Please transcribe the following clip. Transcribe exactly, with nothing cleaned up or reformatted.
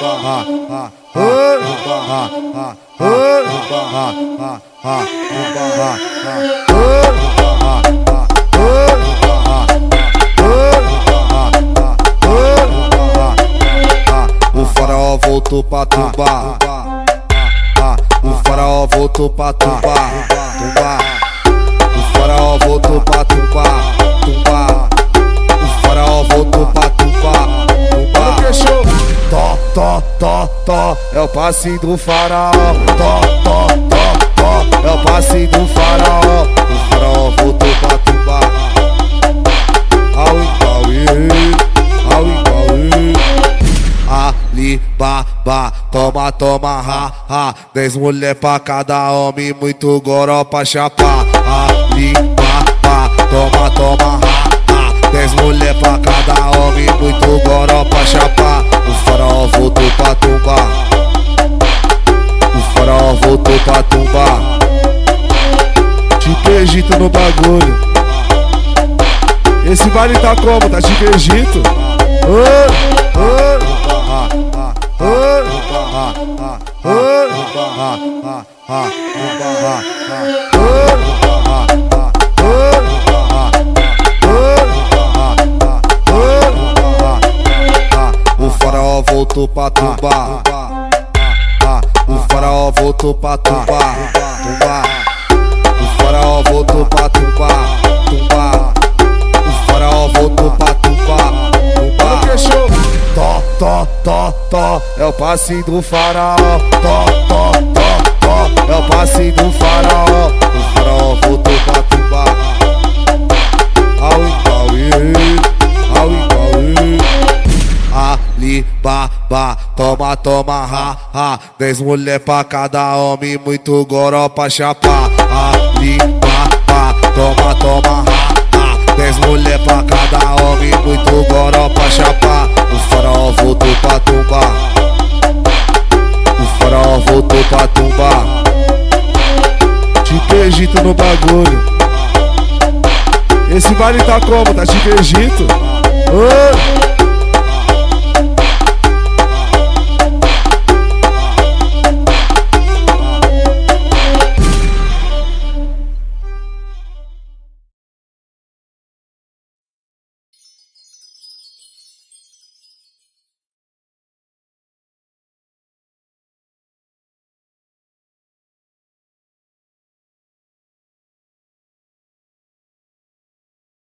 O faraó voltou pra tumbar. O faraó voltou pra tumbar. Tumbar. O faraó voltou pra tumbar. Tumbar. O faraó voltou pra tumbar. Tumbar. Tó, tó, tó, tó, é o passe do faraó. Tó, tó, tó, tó, é o passe do faraó. O faraó voltou pra tumbar. Au, au, au, au. Ali, ba, ba, toma, toma, ha, ha. Dez mulher pra cada homem, muito goró pra chapar. Ali, ba, ba, toma, toma, ha, ha. Dez mulher pra cada homem, muito goró pra chapar. O faraó voltou pra tumbar. O faraó voltou pra tumbar. Tipo Egito no bagulho. Esse baile tá como? Tá tipo Egito? Oh, oh. O faraó voltou pra tumbar. O faraó voltou pra tumbar. O faraó voltou pra tumbar. O faraó voltou pra tumbar. Tó, tó, tó, tó, é o passe do faraó. Tó, tó, tó, tó, é o passe do faraó. O faraó voltou pra tumbar. Au, au, au, au. Ali, ba, ba, toma, toma, ha, ha. Dez mulher pra cada homem, muito goró pra chapar. Ali, ba, ba, toma, toma, ha, ha. Dez mulher pra cada homem, muito goró pra chapar. O faraó voltou pra tumbar. O faraó voltou pra tumbar. Tipo Egito no bagulho. Esse baile tá como? Tá tipo Egito? Oh!